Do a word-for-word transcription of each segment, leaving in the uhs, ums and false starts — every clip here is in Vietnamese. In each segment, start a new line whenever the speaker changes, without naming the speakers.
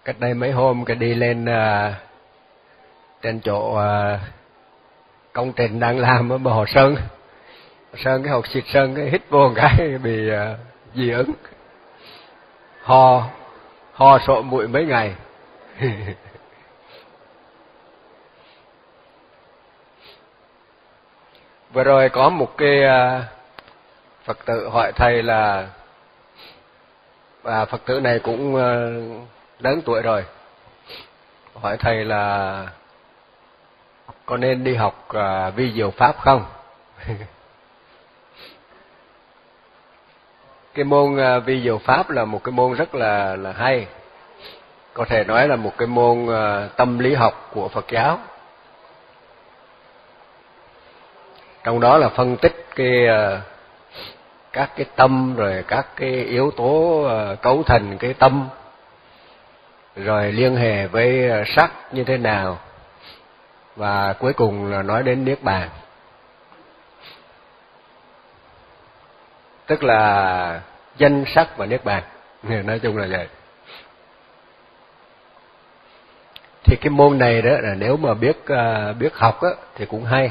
Cách đây mấy hôm cái đi lên uh, trên chỗ uh, công trình đang làm ở Bờ Hồ Sơn. Sơn cái hộp xịt sơn cái hít vô một cái bị uh, dị ứng. Ho, ho sổ mũi mấy ngày. Vừa rồi có một cái uh, Phật tử hỏi thầy là, và Phật tử này cũng uh, lớn tuổi rồi, hỏi thầy là có nên đi học uh, vi diệu pháp không? Cái môn uh, vi diệu pháp là một cái môn rất là là hay, có thể nói là một cái môn uh, tâm lý học của Phật giáo. Trong đó là phân tích cái uh, các cái tâm, rồi các cái yếu tố uh, cấu thành cái tâm, rồi liên hệ với uh, sắc như thế nào, và cuối cùng là nói đến niết bàn. Tức là danh sắc và niết bàn, nói chung là vậy. Thì cái môn này đó là nếu mà biết uh, biết học á thì cũng hay.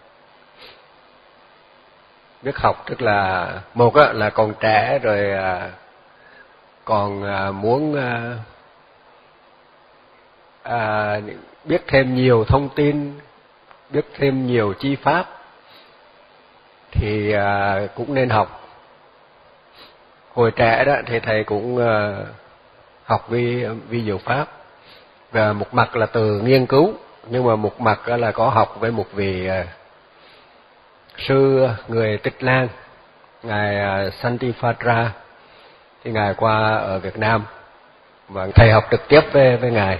Biết học tức là một á, là còn trẻ rồi à, còn à, muốn à, à, biết thêm nhiều thông tin, biết thêm nhiều chi pháp thì à, cũng nên học. Hồi trẻ đó thì thầy cũng à, học vi vi diệu pháp, và một mặt là từ nghiên cứu, nhưng mà một mặt là có học với một vị à, sư người Tích Lan, ngài Santifatra, thì ngài qua ở Việt Nam và thầy học trực tiếp với với ngài.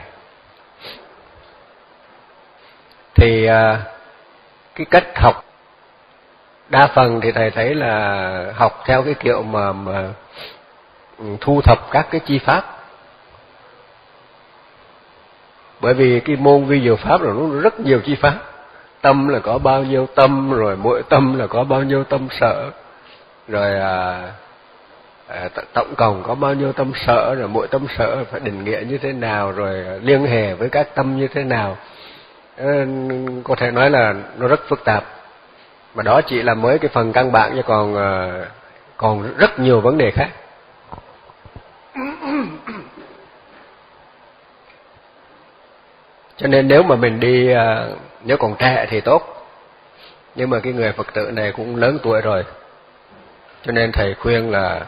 Thì cái cách học đa phần thì thầy thấy là học theo cái kiểu mà, mà thu thập các cái chi pháp. Bởi vì cái môn vi diệu pháp là nó rất nhiều chi pháp. Tâm là có bao nhiêu tâm, rồi mỗi tâm là có bao nhiêu tâm sở, rồi à, à, tổng cộng có bao nhiêu tâm sở, rồi mỗi tâm sở phải định nghĩa như thế nào, rồi liên hệ với các tâm như thế nào. À, có thể nói là nó rất phức tạp, mà đó chỉ là mới cái phần căn bản, chứ còn à, còn rất nhiều vấn đề khác. Cho nên nếu mà mình đi, nếu còn trẻ thì tốt, nhưng mà cái người Phật tử này cũng lớn tuổi rồi, cho nên thầy khuyên là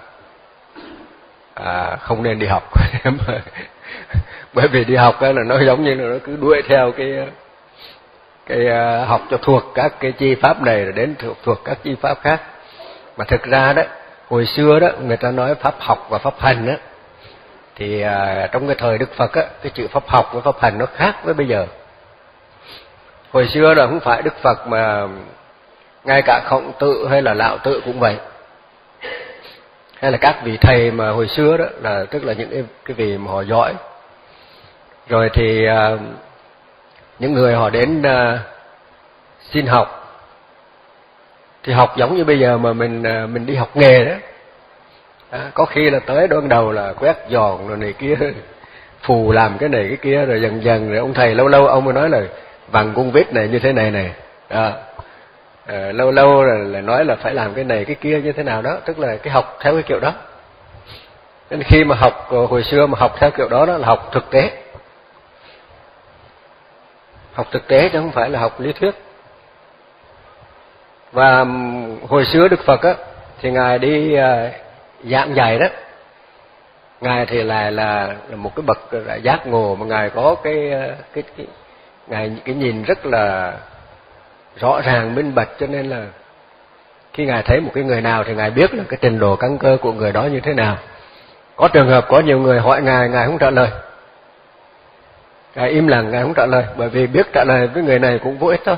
à, không nên đi học. Bởi vì đi học là nó giống như là nó cứ đuổi theo cái cái học cho thuộc các cái chi pháp này rồi đến thuộc, thuộc các chi pháp khác. Mà thực ra đó, hồi xưa đó người ta nói pháp học và pháp hành đó, thì à, trong cái thời Đức Phật á, cái chữ pháp học và pháp hành nó khác với bây giờ. Hồi xưa là không phải Đức Phật mà ngay cả Khổng Tử hay là Lão Tử cũng vậy, hay là các vị thầy mà hồi xưa đó là tức là những cái, cái vị mà họ giỏi. Rồi thì à, những người họ đến à, xin học, thì học giống như bây giờ mà mình à, mình đi học nghề đó. À, có khi là tới đoạn đầu là quét giòn rồi này kia, phù làm cái này cái kia, rồi dần dần rồi ông thầy lâu lâu ông mới nói là vặn cung vít này như thế này này. À, à, lâu lâu là, là nói là phải làm cái này cái kia như thế nào đó, tức là cái học theo cái kiểu đó. Nên khi mà học hồi xưa mà học theo kiểu đó, đó là học thực tế, học thực tế chứ không phải là học lý thuyết. Và hồi xưa Đức Phật á thì ngài đi à, giảng dạy đó, ngài thì là là là một cái bậc giác ngộ, mà ngài có cái cái cái ngài cái nhìn rất là rõ ràng minh bạch, cho nên là khi ngài thấy một cái người nào thì ngài biết là cái trình độ căn cơ của người đó như thế nào. Có trường hợp có nhiều người hỏi ngài, ngài không trả lời, ngài im lặng, ngài không trả lời, bởi vì biết trả lời với người này cũng vô ích thôi.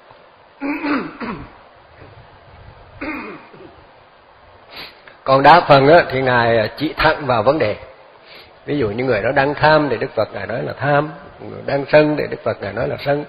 Còn đa phần á, thì ngài chỉ thẳng vào vấn đề. Ví dụ như người đó đang tham thì Đức Phật ngài nói là tham, người đang sân thì Đức Phật ngài nói là sân.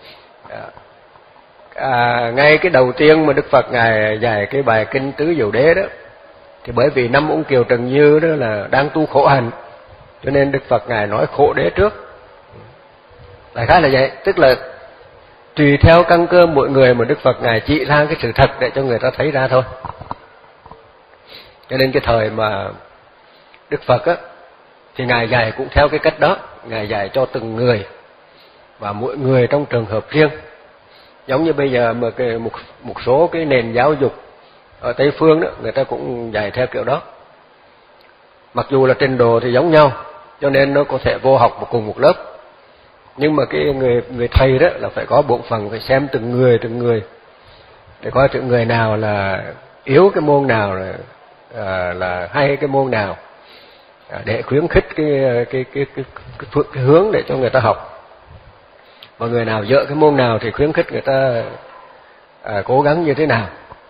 À, ngay cái đầu tiên mà Đức Phật ngài dạy cái bài kinh Tứ Diệu Đế đó, thì bởi vì năm ông Kiều Trần Như đó là đang tu khổ hạnh, Cho nên Đức Phật Ngài nói khổ đế trước. Đại khái là vậy, tức là tùy theo căn cơ mỗi người mà Đức Phật Ngài chỉ ra cái sự thật để cho người ta thấy ra thôi. Cho nên cái thời mà Đức Phật á, thì Ngài dạy cũng theo cái cách đó, Ngài dạy cho từng người và mỗi người trong trường hợp riêng. Giống như bây giờ mà cái, một, một số cái nền giáo dục ở Tây Phương đó, người ta cũng dạy theo kiểu đó. Mặc dù là trình độ thì giống nhau, cho nên nó có thể vô học một cùng một lớp. Nhưng mà cái người người thầy đó là phải có bổn phận, phải xem từng người từng người để coi từng người nào là yếu cái môn nào, là à, là hay cái môn nào, à, để khuyến khích cái cái cái cái, cái, cái hướng để cho người ta học. Và người nào dở cái môn nào thì khuyến khích người ta à, cố gắng như thế nào.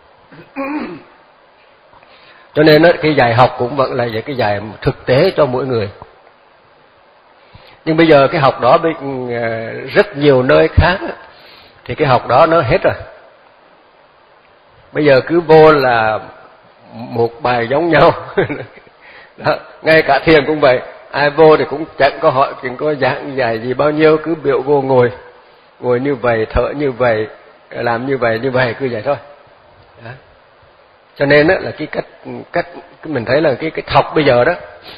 Cho nên đó, cái dạy học cũng vẫn là cái dạy thực tế cho mỗi người. Nhưng bây giờ cái học đó bên rất nhiều nơi khác thì cái học đó nó hết rồi. Bây giờ cứ vô là một bài giống nhau. Đó, ngay cả thiền cũng vậy, ai vô thì cũng chẳng có hỏi, chẳng có giảng dạy gì bao nhiêu, cứ biểu vô ngồi, ngồi như vậy, thở như vậy, làm như vậy như vậy, cứ vậy thôi. Đó. Cho nên đó là cái cách cách mình thấy là cái cái học bây giờ đó,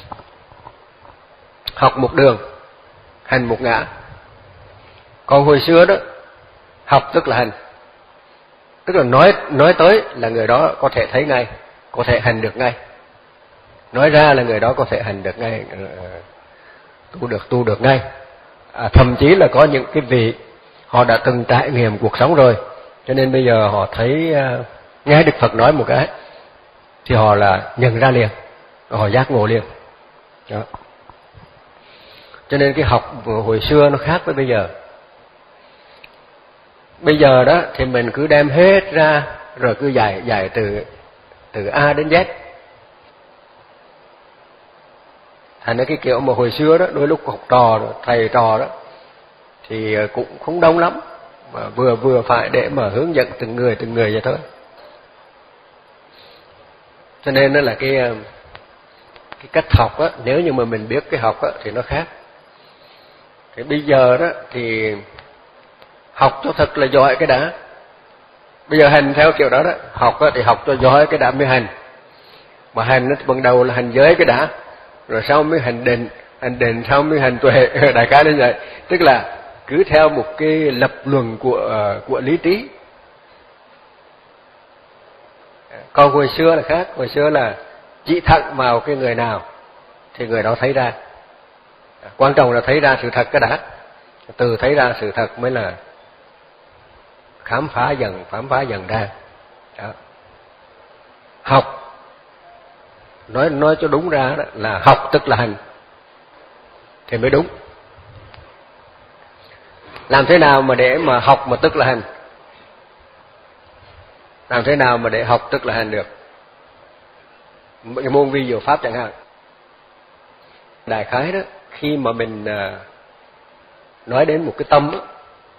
học một đường, hành một ngã. Còn hồi xưa đó, học tức là hành, tức là nói nói tới là người đó có thể thấy ngay, có thể hành được ngay. Nói ra là người đó có thể hành được ngay, tu được tu được ngay. À, thậm chí là có những cái vị họ đã từng trải nghiệm cuộc sống rồi, cho nên bây giờ họ thấy nghe Đức Phật nói một cái thì họ là nhận ra liền, họ giác ngộ liền. Đó. Cho nên cái học hồi xưa nó khác với bây giờ. Bây giờ đó thì mình cứ đem hết ra rồi cứ dạy dạy từ từ A đến Z. Thành ra cái kiểu mà hồi xưa đó, đôi lúc học trò, thầy trò đó thì cũng không đông lắm, mà vừa vừa phải để mà hướng dẫn từng người từng người vậy thôi. Cho nên đó là cái cái cách học á, nếu như mà mình biết cái học á thì nó khác. Thì bây giờ đó thì học cho thật là giỏi cái đã. Bây giờ hành theo kiểu đó đó, học á thì học cho giỏi cái đã mới hành. Mà hành nó ban đầu là hành giới cái đã, rồi sau mới hành định, hành định sau mới hành tuệ, đại khái như vậy. Tức là cứ theo một cái lập luận của của lý trí. Còn hồi xưa là khác, hồi xưa là chỉ thẳng vào cái người nào thì người đó thấy ra. Quan trọng là thấy ra sự thật cái đã, từ thấy ra sự thật mới là khám phá dần, khám phá dần ra. Đó. Học, nói nói cho đúng ra đó là học tức là hành thì mới đúng. Làm thế nào mà để mà học mà tức là hành? Làm thế nào mà để học tức là hành được? Cái môn vi diệu pháp chẳng hạn. Đại khái đó, khi mà mình nói đến một cái tâm đó,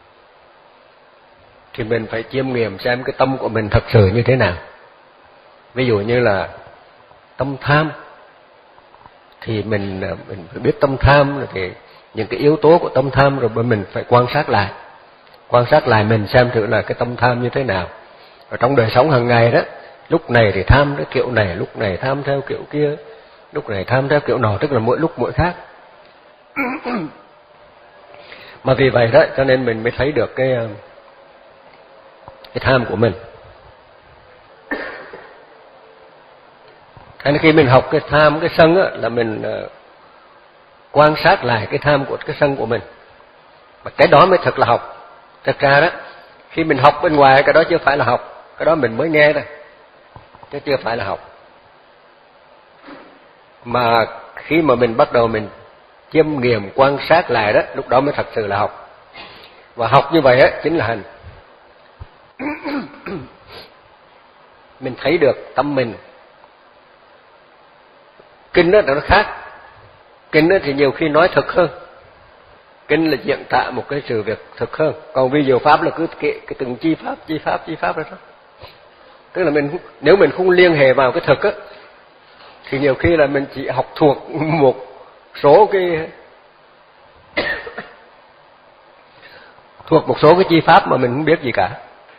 thì mình phải chiêm nghiệm xem cái tâm của mình thật sự như thế nào. Ví dụ như là tâm tham, thì mình mình phải biết tâm tham thì những cái yếu tố của tâm tham, rồi mình phải quan sát lại, quan sát lại mình xem thử là cái tâm tham như thế nào. Ở trong đời sống hàng ngày đó, lúc này thì tham cái kiểu này, lúc này tham theo kiểu kia, lúc này tham theo kiểu nọ, tức là mỗi lúc mỗi khác. Mà vì vậy đó, cho nên mình mới thấy được cái cái tham của mình. Thế nên khi mình học cái tham, cái sân á, là mình uh, quan sát lại cái tham của cái sân của mình. Mà cái đó mới thật là học. Thật ra đó, khi mình học bên ngoài cái đó chưa phải là học, cái đó mình mới nghe thôi, chứ chưa phải là học. Mà khi mà mình bắt đầu mình chiêm nghiệm quan sát lại đó, lúc đó mới thật sự là học. Và học như vậy á chính là hành. Mình thấy được tâm mình. Kinh đó nó khác. Kinh đó thì nhiều khi nói thật hơn. Kinh là diễn tả một cái sự việc thực hơn. Còn vi diệu pháp là cứ kệ cái từng chi pháp, chi pháp, chi pháp đó thôi. Tức là mình nếu mình không liên hệ vào cái thực á, thì nhiều khi là mình chỉ học thuộc một số cái thuộc một số cái chi pháp mà mình không biết gì cả.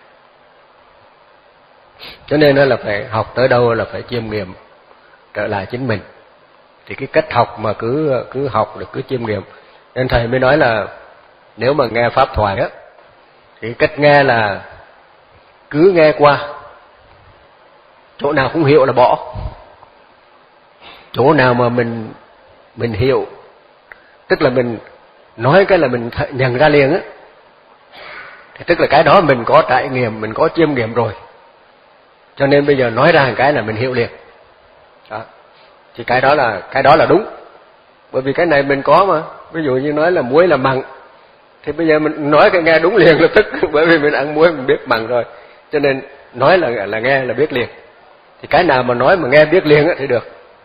Cho nên là phải học tới đâu là phải chiêm nghiệm trở lại chính mình. Thì cái cách học mà cứ cứ học được cứ chiêm nghiệm. Nên thầy mới nói là nếu mà nghe pháp thoại á, thì cách nghe là cứ nghe qua, chỗ nào không hiểu là bỏ, chỗ nào mà mình mình hiểu, tức là mình nói cái là mình nhận ra liền á, thì tức là cái đó mình có trải nghiệm, mình có chiêm nghiệm rồi, cho nên bây giờ nói ra một cái là mình hiểu liền. Đó. Thì cái đó là cái đó là đúng, bởi vì cái này mình có mà. Ví dụ như nói là muối là mặn, thì bây giờ mình nói cái nghe đúng liền lập tức, bởi vì mình ăn muối mình biết mặn rồi, cho nên nói là là nghe là biết liền. Thì cái nào mà nói mà nghe biết liền á thì được.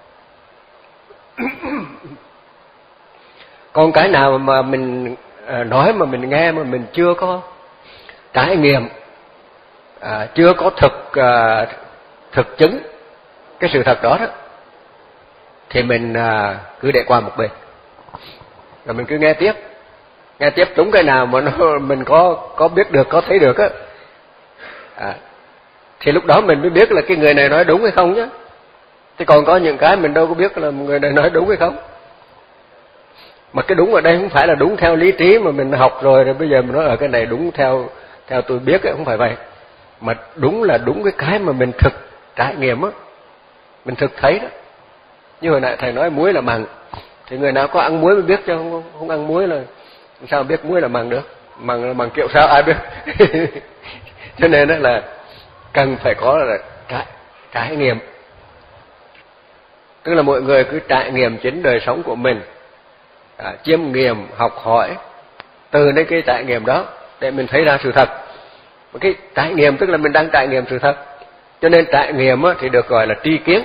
Còn cái nào mà mình nói mà mình nghe mà mình chưa có trải nghiệm, à, chưa có thực à, thực chứng cái sự thật đó đó, thì mình à, cứ để qua một bên, rồi mình cứ nghe tiếp, nghe tiếp đúng cái nào mà nó, mình có có biết được, có thấy được á, à, thì lúc đó mình mới biết là cái người này nói đúng hay không nhé. Thì còn có những cái mình đâu có biết là người này nói đúng hay không. Mà cái đúng ở đây không phải là đúng theo lý trí mà mình học rồi rồi bây giờ mình nói ở cái này đúng theo theo tôi biết ấy, không phải vậy. Mà đúng là đúng cái cái mà mình thực trải nghiệm á, mình thực thấy đó. Như hồi nãy thầy nói muối là mặn, thì người nào có ăn muối mới biết, chứ không không ăn muối là sao biết muối là mặn được? Mặn là mặn kiểu sao ai biết? Cho nên đó là cần phải có là trải, trải nghiệm. Tức là mọi người cứ trải nghiệm chính đời sống của mình, à, chiêm nghiệm, học hỏi từ đến cái trải nghiệm đó để mình thấy ra sự thật. Cái trải nghiệm tức là mình đang trải nghiệm sự thật, cho nên trải nghiệm á, thì được gọi là tri kiến.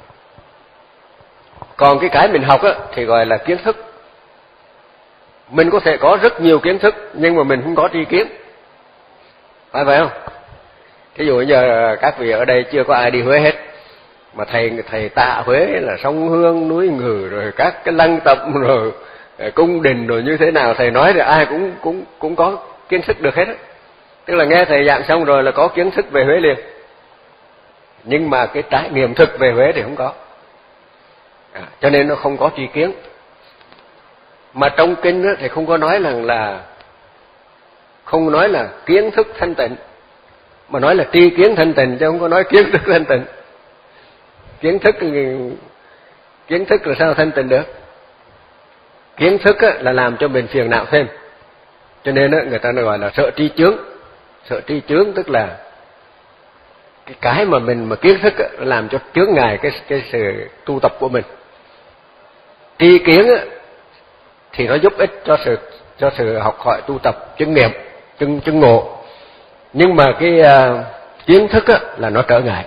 Còn cái cái mình học á, thì gọi là kiến thức. Mình có thể có rất nhiều kiến thức nhưng mà mình không có tri kiến, phải vậy không? Thí dụ giờ các vị ở đây chưa có ai đi Huế hết, mà thầy thầy tạ Huế là sông Hương, núi Ngừ, rồi các cái lăng tẩm, rồi cung đình, rồi như thế nào thầy nói thì ai cũng cũng cũng có kiến thức được hết á. Tức là nghe thầy giảng xong rồi là có kiến thức về Huế liền, nhưng mà cái trải nghiệm thực về Huế thì không có, à, cho nên nó không có tri kiến. Mà trong kinh á, thì không có nói rằng là không nói là kiến thức thanh tịnh, mà nói là tri kiến thanh tịnh, chứ không có nói kiến thức thanh tịnh. Kiến thức kiến thức là sao thanh tịnh được? Kiến thức á, là làm cho mình phiền não thêm, cho nên á, người ta gọi là sợ tri chướng. Sợ tri chướng tức là cái cái mà mình mà kiến thức á, làm cho chướng ngại cái cái sự tu tập của mình. Tri kiến á, thì nó giúp ích cho sự cho sự học hỏi tu tập chứng nghiệm, chứng chứng ngộ. Nhưng mà cái uh, kiến thức á, là nó trở ngại.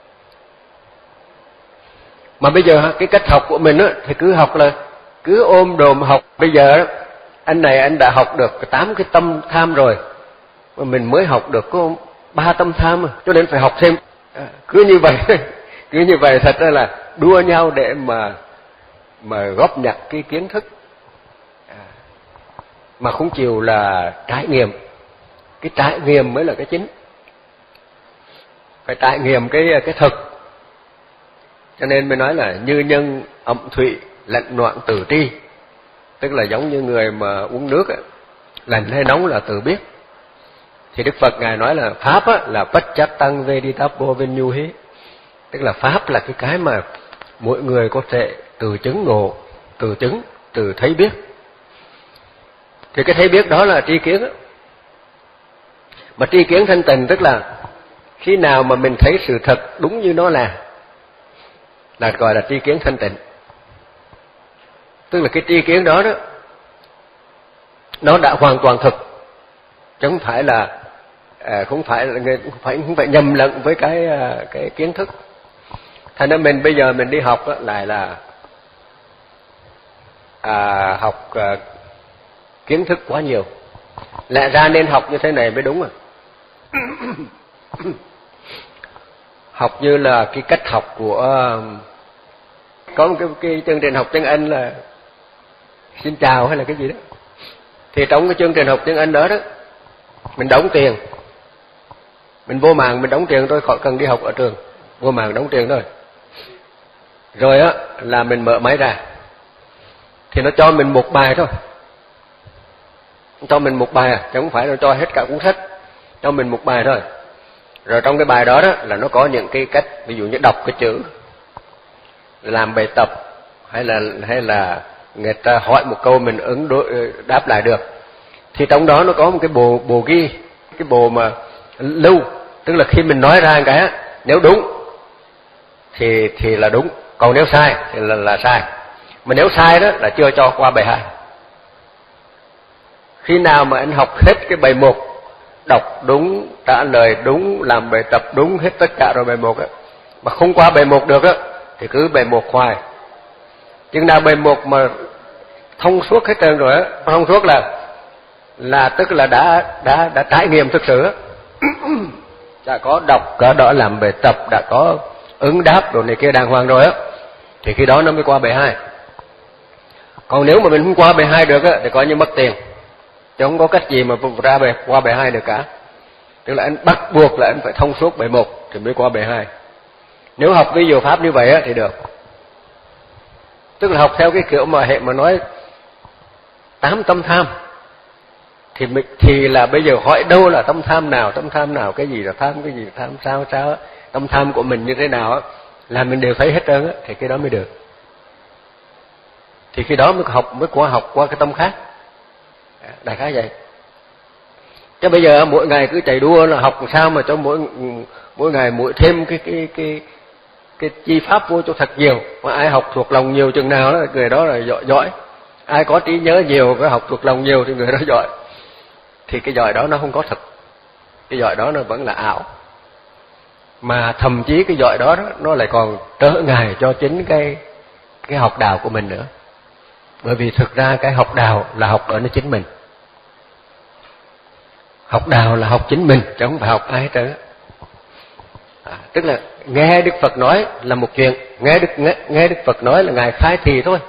Mà bây giờ cái cách học của mình á, thì cứ học là cứ ôm đồm học. Bây giờ anh này anh đã học được tám cái tâm tham rồi, mà mình mới học được có ba tâm tham, cho nên phải học thêm. À, cứ như vậy, cứ như vậy thật ra là đua nhau để mà mà góp nhặt cái kiến thức, à, mà không chịu là trải nghiệm. Cái trải nghiệm mới là cái chính, phải trải nghiệm cái cái thực. Cho nên mới nói là như nhân ẩm thủy, lạnh noạn từ tri. Tức là giống như người mà uống nước ấy, lạnh hay nóng là tự biết. Thì Đức Phật Ngài nói là Pháp á, là Pacchattam Veditapo Vinyuhi. Tức là Pháp là cái cái mà mỗi người có thể từ chứng ngộ, từ chứng, từ thấy biết. Thì cái thấy biết đó là tri kiến á. Mà tri kiến thanh tịnh tức là khi nào mà mình thấy sự thật đúng như nó là, là gọi là tri kiến thanh tịnh. Tức là cái tri kiến đó đó, nó đã hoàn toàn thực, chứ không phải là à, không phải là không phải không phải nhầm lẫn với cái cái kiến thức. Thành ra mình bây giờ mình đi học đó, lại là à, học à, kiến thức quá nhiều. Lẽ ra nên học như thế này mới đúng à. Học như là cái cách học của có một cái, cái chương trình học tiếng Anh là xin chào hay là cái gì đó. Thì trong cái chương trình học tiếng Anh đó đó, mình đóng tiền, mình vô mạng mình đóng tiền thôi, khỏi cần đi học ở trường, vô mạng đóng tiền thôi. Rồi á là mình mở máy ra, thì nó cho mình một bài thôi, cho mình một bài à, chứ không phải nó cho hết cả cuốn sách, cho mình một bài thôi. Rồi trong cái bài đó đó là nó có những cái cách, ví dụ như đọc cái chữ, làm bài tập, hay là hay là người ta hỏi một câu mình ứng đối, đáp lại được. Thì trong đó nó có một cái bộ bộ ghi, cái bộ mà lưu, tức là khi mình nói ra cái nếu đúng thì thì là đúng, còn nếu sai thì là là sai. Mà nếu sai đó là chưa cho qua bài hai. Khi nào mà anh học hết cái bài một, đọc đúng, trả lời đúng, làm bài tập đúng hết tất cả rồi bài một á, mà không qua bài một được á thì cứ bài một hoài. Chừng nào bài một mà thông suốt hết trơn rồi á, thông suốt là là tức là đã đã đã trải nghiệm thực sự á. Đã có đọc, có đó làm bài tập, đã có ứng đáp rồi này kia đàng hoàng rồi á, thì khi đó nó mới qua bài hai. Còn nếu mà mình không qua bài hai được á thì coi như mất tiền, chứ không có cách gì mà ra bài qua bài hai được cả. Tức là anh bắt buộc là anh phải thông suốt bài một thì mới qua bài hai. Nếu học ví dụ pháp như vậy á thì được. Tức là học theo cái kiểu mà hệ mà nói tám tâm tham, thì thì là bây giờ hỏi đâu là tâm tham nào, tâm tham nào, cái gì là tham, cái gì là tham, sao sao, tâm tham của mình như thế nào á, là mình đều thấy hết trơn á, thì cái đó mới được. Thì khi đó mới học, mới qua học qua cái tâm khác. Đại khái vậy. Chứ bây giờ mỗi ngày cứ chạy đua là học sao mà cho mỗi mỗi ngày mỗi thêm cái cái cái cái chi pháp vô cho thật nhiều. Mà ai học thuộc lòng nhiều chừng nào đó, người đó là giỏi giỏi. Ai có trí nhớ nhiều, cái học thuộc lòng nhiều thì người đó giỏi. Thì cái giỏi đó nó không có thật, cái giỏi đó nó vẫn là ảo. Mà thậm chí cái giỏi đó, đó nó lại còn trở ngại cho chính cái cái học đạo của mình nữa. Bởi vì thực ra cái học đạo là học ở nơi chính mình. Học đạo là học chính mình, chứ không phải học ai hết trơn. À, tức là nghe Đức Phật nói là một chuyện, nghe Đức nghe, nghe Đức Phật nói là Ngài khai thị thôi.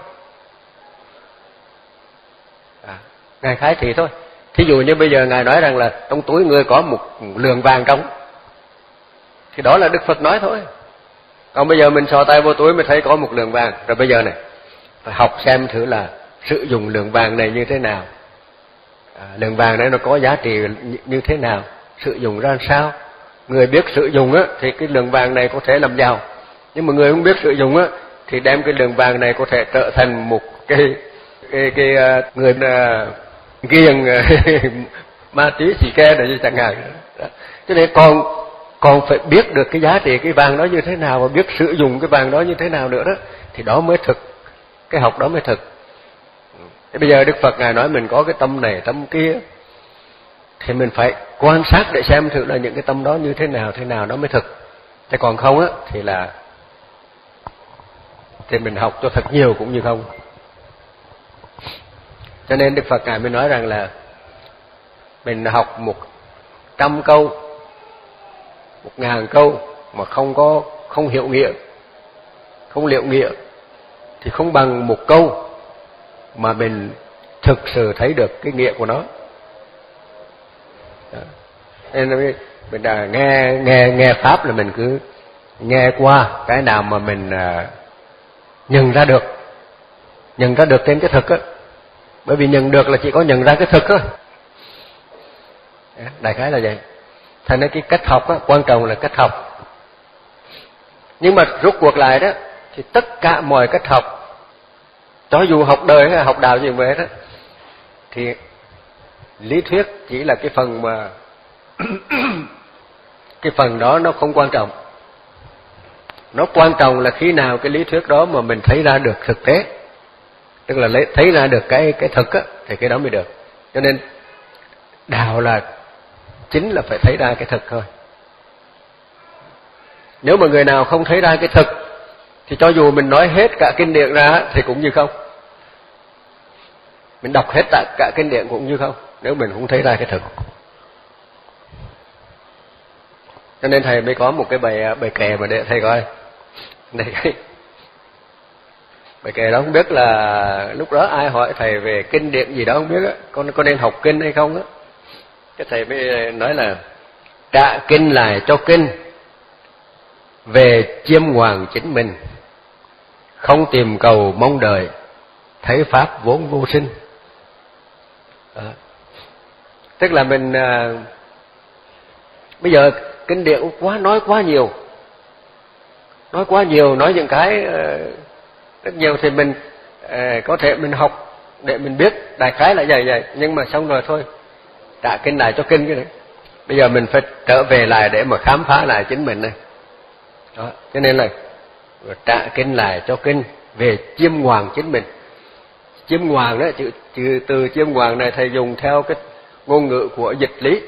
À, Ngài khai thị thôi. Thí dụ như bây giờ Ngài nói rằng là trong túi người có một lượng vàng trống, thì đó là Đức Phật nói thôi. Còn bây giờ mình sò tay vô túi mới thấy có một lượng vàng, rồi bây giờ này phải học xem thử là sử dụng lượng vàng này như thế nào. À, lượng vàng đấy nó có giá trị như thế nào, sử dụng ra sao. Người biết sử dụng á thì cái lượng vàng này có thể làm giàu, nhưng mà người không biết sử dụng á thì đem cái lượng vàng này có thể trở thành một cái cái cái, cái người uh, ghiền ma túy xì ke này chẳng hạn. Cho nên còn còn phải biết được cái giá trị cái vàng đó như thế nào và biết sử dụng cái vàng đó như thế nào nữa đó, thì đó mới thực, cái học đó mới thực. Thế bây giờ Đức Phật Ngài nói mình có cái tâm này tâm kia, thì mình phải quan sát để xem thử là những cái tâm đó như thế nào thế nào nó mới thực. Thế còn không á thì là thì mình học cho thật nhiều cũng như không. Cho nên Đức Phật Ngài mới nói rằng là mình học một trăm câu, một ngàn câu mà không có không hiểu nghĩa, không liệu nghĩa, thì không bằng một câu mà mình thực sự thấy được cái nghĩa của nó. Đó. Nên mình đã nghe nghe nghe pháp là mình cứ nghe qua cái nào mà mình à, nhận ra được, nhận ra được trên cái thực á. Bởi vì nhận được là chỉ có nhận ra cái thực thôi. Đại khái là vậy. Thành ra cái cách học á, quan trọng là cách học. Nhưng mà rút cuộc lại đó, thì tất cả mọi cách học, cho dù học đời hay học đạo gì vậy đó, thì lý thuyết chỉ là cái phần mà cái phần đó nó không quan trọng. Nó quan trọng là khi nào cái lý thuyết đó mà mình thấy ra được thực tế, tức là lấy thấy ra được cái cái thực á, thì cái đó mới được. Cho nên đạo là chính là phải thấy ra cái thực thôi. Nếu mà người nào không thấy ra cái thực thì cho dù mình nói hết cả kinh điển ra thì cũng như không. Mình đọc hết cả, cả kinh điển cũng như không, nếu mình không thấy ra cái thực. Cho nên thầy mới có một cái bài bài kệ mà để thầy coi. Đây cái Bởi kể đó không biết là lúc đó ai hỏi thầy về kinh điển gì đó không biết á, con có nên học kinh hay không á. Cái thầy mới nói là trả kinh lại cho kinh, về chiêm ngoàng chính mình, không tìm cầu mong đợi, thấy pháp vốn vô sinh. Đó. Tức là mình à, bây giờ kinh điển quá nói quá nhiều, nói quá nhiều, nói những cái à, rất nhiều thì mình à, có thể mình học để mình biết đại khái là vậy vậy, nhưng mà xong rồi thôi, trả kinh lại cho kinh cái đấy. Bây giờ mình phải trở về lại để mà khám phá lại chính mình này. Đó, cho nên là trả kinh lại cho kinh, về chiêm ngoàng chính mình. Chiêm ngoàng đó, chữ, chữ từ chiêm ngoàng này thầy dùng theo cái ngôn ngữ của dịch lý.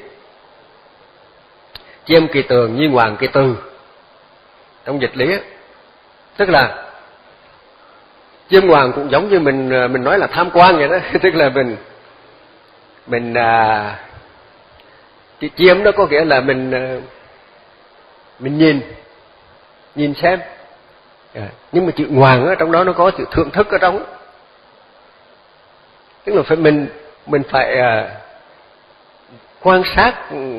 Chiêm kỳ tường, nhi ngoàng kỳ từ. Trong dịch lý á, tức là chiêm ngoàng cũng giống như mình mình nói là tham quan vậy đó, tức là mình mình à, chiêm đó có nghĩa là mình mình nhìn nhìn xem. À, nhưng mà chữ ngoàng ở trong đó nó có chữ thưởng thức ở trong, tức là phải mình mình phải à, quan sát,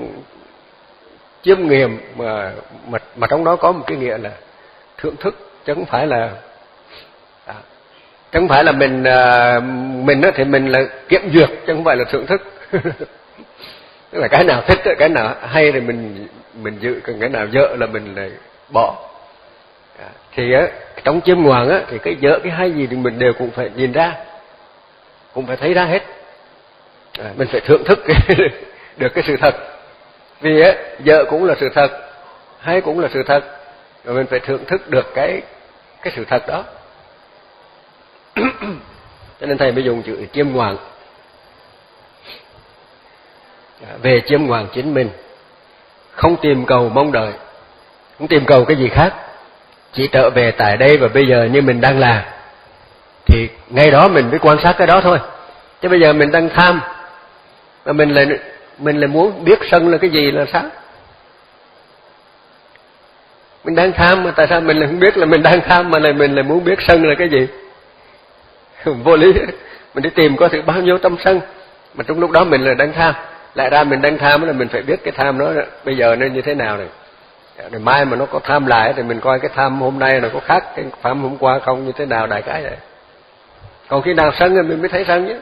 chiêm nghiệm mà mà mà trong đó có một cái nghĩa là thưởng thức, chứ không phải là à, chứ không phải là mình à, mình đó thì mình là kiểm duyệt, chứ không phải là thưởng thức. Tức là cái nào thích, cái nào hay thì mình mình giữ, còn cái nào dở là mình lại bỏ. À, thì á, trong chiêm ngoàng á, thì cái dở cái hay gì thì mình đều cũng phải nhìn ra, cũng phải thấy ra hết. À, mình phải thưởng thức cái, được cái sự thật. Vì á, dở cũng là sự thật, hay cũng là sự thật, rồi mình phải thưởng thức được cái cái sự thật đó. Cho nên thầy mới dùng chữ chiêm ngoàng. Về chiêm ngoàng chính mình, không tìm cầu mong đợi, không tìm cầu cái gì khác, chỉ trở về tại đây và bây giờ như mình đang làm, thì ngay đó mình mới quan sát cái đó thôi. Chứ bây giờ mình đang tham mà mình lại mình lại muốn biết sân là cái gì là sao? Mình đang tham mà tại sao mình lại không biết là mình đang tham, mà lại mình lại muốn biết sân là cái gì? Vô lý. Mình đi tìm có thử bao nhiêu tâm sân, mà trong lúc đó mình là đang tham. Lại ra mình đang tham là mình phải biết cái tham đó bây giờ nó như thế nào này. Rồi mai mà nó có tham lại thì mình coi cái tham hôm nay là có khác cái tham hôm qua không, như thế nào đại cái này. Còn khi nào sân thì mình mới thấy sân chứ.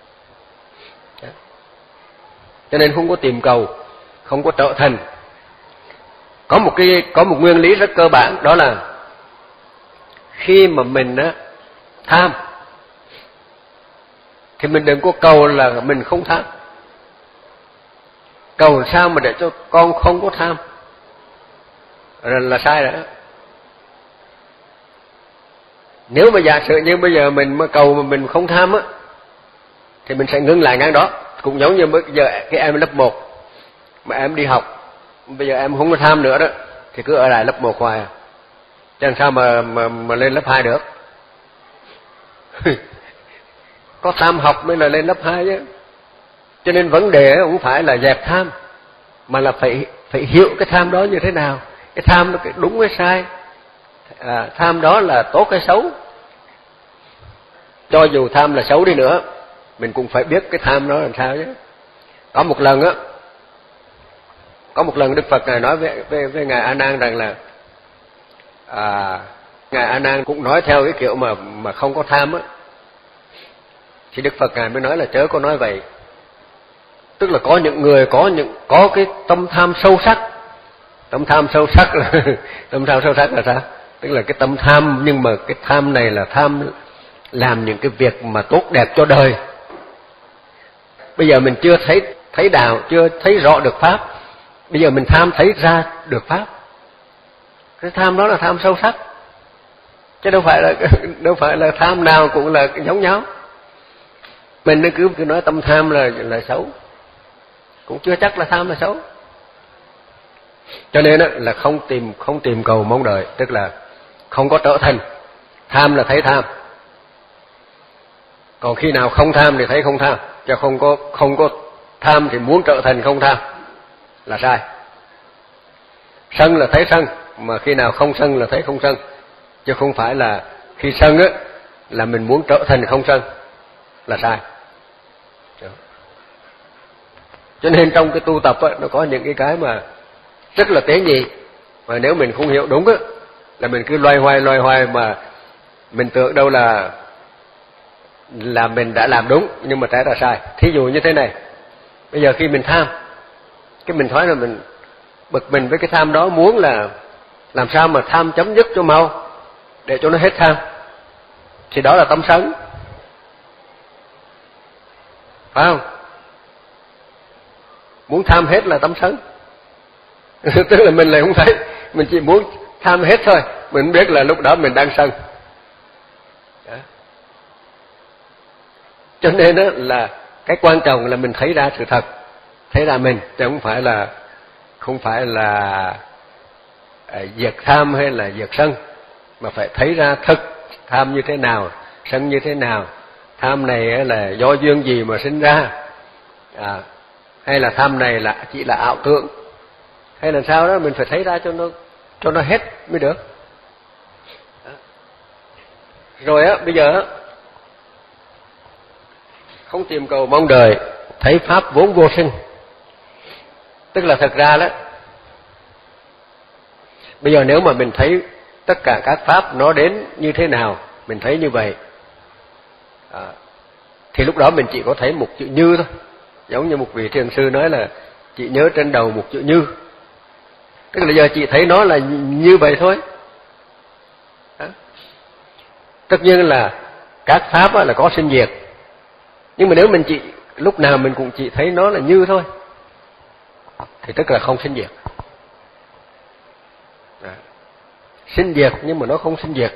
Cho nên không có tìm cầu, không có trở thành. Có một cái có một nguyên lý rất cơ bản, đó là khi mà mình á, tham thì mình đừng có cầu là mình không tham. Cầu sao mà để cho con không có tham là, là sai rồi đó. Nếu mà giả sử như bây giờ mình mà cầu mà mình không tham á, thì mình sẽ ngưng lại ngang đó. Cũng giống như bây giờ cái em lớp một mà em đi học, bây giờ em không có tham nữa đó, thì cứ ở lại lớp một hoài à. Chứ làm sao mà, mà, mà lên lớp hai được. Có tham học mới là lên lớp hai chứ. Cho nên vấn đề không phải là dẹp tham, mà là phải phải hiểu cái tham đó như thế nào, cái tham nó cái đúng hay sai, à, tham đó là tốt hay xấu. Cho dù tham là xấu đi nữa, mình cũng phải biết cái tham đó làm sao chứ. Có một lần á, có một lần Đức Phật ngài nói với với, với ngài A Nan rằng là à, ngài A Nan cũng nói theo cái kiểu mà mà không có tham á, thì Đức Phật ngài mới nói là chớ có nói vậy. Tức là có những người có những có cái tâm tham sâu sắc. Tâm tham sâu sắc là tâm tham sâu sắc là sao? Tức là cái tâm tham, nhưng mà cái tham này là tham làm những cái việc mà tốt đẹp cho đời. Bây giờ mình chưa thấy thấy đạo, chưa thấy rõ được pháp, bây giờ mình tham thấy ra được pháp. Cái tham đó là tham sâu sắc, chứ đâu phải là đâu phải là tham nào cũng là giống nhau. Mình cứ cứ nói tâm tham là là xấu, cũng chưa chắc là tham là xấu. Cho nên là không tìm không tìm cầu mong đợi, tức là không có trở thành. Tham là thấy tham, còn khi nào không tham thì thấy không tham, chứ không có không có tham thì muốn trở thành không tham là sai. Sân là thấy sân, mà khi nào không sân là thấy không sân, chứ không phải là khi sân á là mình muốn trở thành không sân là sai. Cho nên trong cái tu tập á, nó có những cái cái mà rất là tế nhị, mà nếu mình không hiểu đúng á, là mình cứ loay hoay loay hoay mà mình tưởng đâu là là mình đã làm đúng, nhưng mà trái ra sai. Thí dụ như thế này, bây giờ khi mình tham, cái mình nói là mình bực mình với cái tham đó, muốn là làm sao mà tham chấm dứt cho mau, để cho nó hết tham, thì đó là tâm sân, phải không? Muốn tham hết là tâm sân. Tức là mình lại không thấy, mình chỉ muốn tham hết thôi, mình không biết là lúc đó mình đang sân. Đó. Cho nên đó là cái quan trọng là mình thấy ra sự thật, thấy ra mình, chứ không phải là không phải là à, diệt tham hay là diệt sân, mà phải thấy ra thực tham như thế nào, sân như thế nào, tham này là do duyên gì mà sinh ra, à, hay là tham này là chỉ là ảo tưởng, hay là sao đó, mình phải thấy ra cho nó cho nó hết mới được. Đó. Rồi á, bây giờ á, không tìm cầu mong đời, thấy pháp vốn vô sinh. Tức là thật ra đó, bây giờ nếu mà mình thấy tất cả các pháp nó đến như thế nào, mình thấy như vậy, à, thì lúc đó mình chỉ có thấy một chữ như thôi. Giống như một vị thiền sư nói là chị nhớ trên đầu một chữ như. Tức là giờ chị thấy nó là như vậy thôi. Đó. Tất nhiên là các pháp là có sinh diệt, nhưng mà nếu mình chỉ lúc nào mình cũng chỉ thấy nó là như thôi, thì tức là không sinh diệt. Đó. Sinh diệt nhưng mà nó không sinh diệt.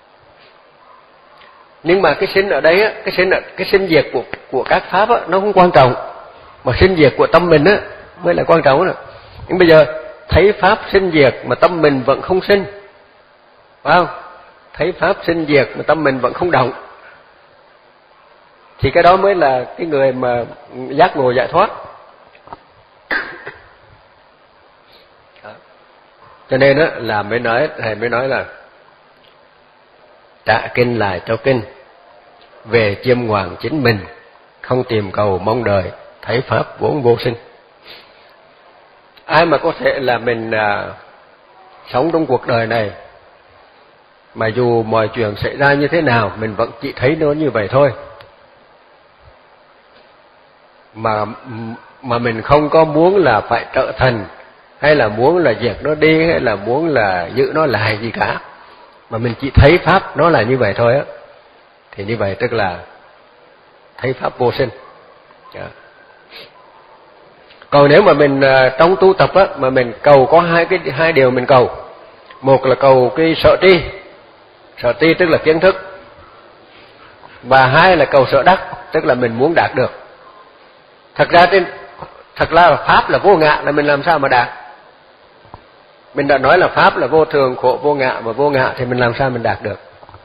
Nhưng mà cái sinh ở đây á, cái sinh cái sinh diệt của của các pháp á, nó không quan trọng, mà sinh diệt của tâm mình á mới là quan trọng đó. Nhưng bây giờ thấy pháp sinh diệt mà tâm mình vẫn không sinh, phải không? Thấy pháp sinh diệt mà tâm mình vẫn không động, thì cái đó mới là cái người mà giác ngộ giải thoát. Đó. Cho nên á là mới nói, thầy mới nói là trả kinh lại cho kinh, về chiêm ngoàng chính mình, không tìm cầu mong đời, thấy pháp vốn vô sinh. Ai mà có thể là mình à, sống trong cuộc đời này mà dù mọi chuyện xảy ra như thế nào mình vẫn chỉ thấy nó như vậy thôi, mà mà mình không có muốn là phải trở thành, hay là muốn là diệt nó đi, hay là muốn là giữ nó lại gì cả, mà mình chỉ thấy pháp nó là như vậy thôi á, thì như vậy tức là thấy pháp vô sinh. Đó. Còn nếu mà mình trong tu tập á, mà mình cầu có hai cái hai điều mình cầu, một là cầu cái sợ tri, sợ tri tức là kiến thức, và hai là cầu sợ đắc, tức là mình muốn đạt được. Thật ra trên thật ra là pháp là vô ngã, là mình làm sao mà đạt? Mình đã nói là pháp là vô thường, khổ, vô ngã, và vô ngã thì mình làm sao mình đạt được?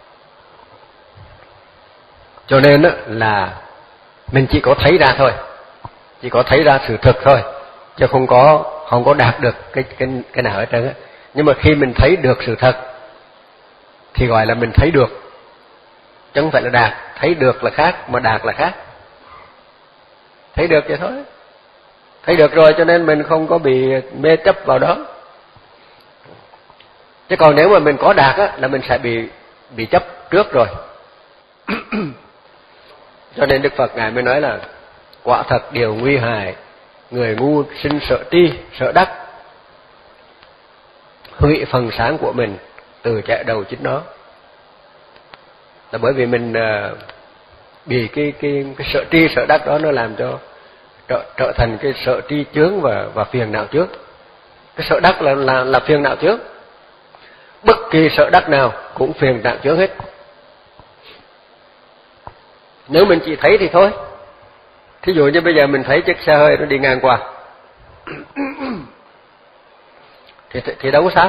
Cho nên á là mình chỉ có thấy ra thôi, chỉ có thấy ra sự thực thôi, chứ không có không có đạt được cái cái cái nào hết trơn á. Nhưng mà khi mình thấy được sự thật thì gọi là mình thấy được, chứ không phải là đạt. Thấy được là khác, mà đạt là khác. Thấy được vậy thôi, thấy được rồi cho nên mình không có bị mê chấp vào đó. Chứ còn nếu mà mình có đạt á là mình sẽ bị bị chấp trước rồi. Cho nên Đức Phật ngài mới nói là quả thật điều nguy hại, người ngu sinh sợ tri, sợ đắc, hủy phần sáng của mình từ chạy đầu chính nó. Là bởi vì mình uh, bị cái cái cái sợ tri sợ đắc đó nó làm cho trở, trở thành cái sợ tri chướng và và phiền não trước. Cái sợ đắc là là là phiền não trước. Bất kỳ sợ đắc nào cũng phiền não trước hết. Nếu mình chỉ thấy thì thôi. Thí dụ như bây giờ mình thấy chiếc xe hơi nó đi ngang qua thì, thì đâu có sao.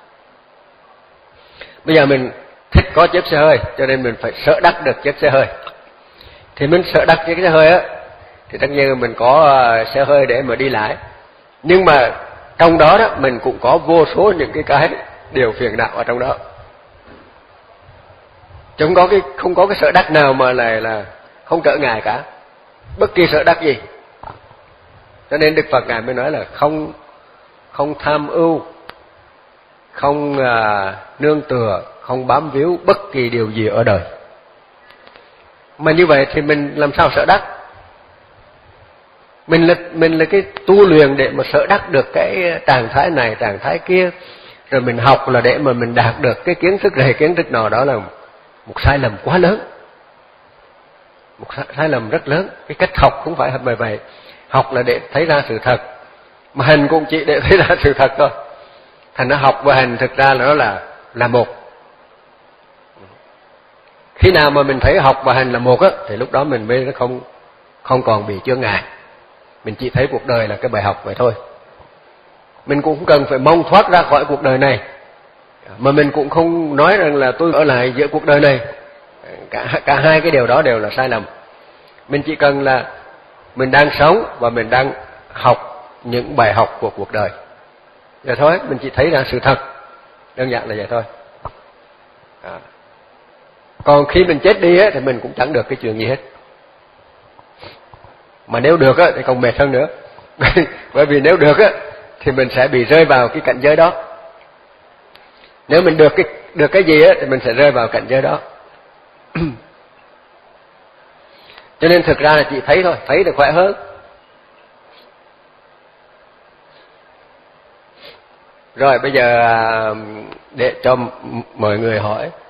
Bây giờ mình thích có chiếc xe hơi cho nên mình phải sợ đắc được chiếc xe hơi. Thì mình sợ đắc chiếc xe hơi á, thì tất nhiên là mình có xe hơi để mà đi lại. Nhưng mà trong đó đó mình cũng có vô số những cái cái điều phiền não ở trong đó. chứ không có cái không có cái sở đắc nào mà lại là không trở ngại cả, bất kỳ sở đắc gì. Cho nên Đức Phật ngài mới nói là không không tham ưu, không à, nương tựa, không bám víu bất kỳ điều gì ở đời. Mà như vậy thì mình làm sao sở đắc? Mình là mình là cái tu luyện để mà sở đắc được cái trạng thái này, trạng thái kia, rồi mình học là để mà mình đạt được cái kiến thức này, kiến thức nọ, đó là một sai lầm quá lớn, một sai lầm rất lớn. Cái cách học không phải bởi vậy. Học là để thấy ra sự thật, mà hành cũng chỉ để thấy ra sự thật thôi. Thành nó học và hành thực ra là nó là là một. Khi nào mà mình thấy học và hành là một á, thì lúc đó mình mới không không còn bị chướng ngại. Mình chỉ thấy cuộc đời là cái bài học vậy thôi. Mình cũng không cần phải mong thoát ra khỏi cuộc đời này, mà mình cũng không nói rằng là tôi ở lại giữa cuộc đời này. Cả, cả hai cái điều đó đều là sai lầm. Mình chỉ cần là mình đang sống và mình đang học những bài học của cuộc đời. Vậy thôi, mình chỉ thấy ra sự thật. Đơn giản là vậy thôi. À. Còn khi mình chết đi á, thì mình cũng chẳng được cái chuyện gì hết. Mà nếu được á, thì còn mệt hơn nữa. Bởi vì nếu được á, thì mình sẽ bị rơi vào cái cảnh giới đó. Nếu mình được cái được cái gì á, thì mình sẽ rơi vào cảnh giới đó. Cho nên thực ra là chỉ thấy thôi, thấy thì khỏe hơn. Rồi bây giờ để cho mọi người hỏi.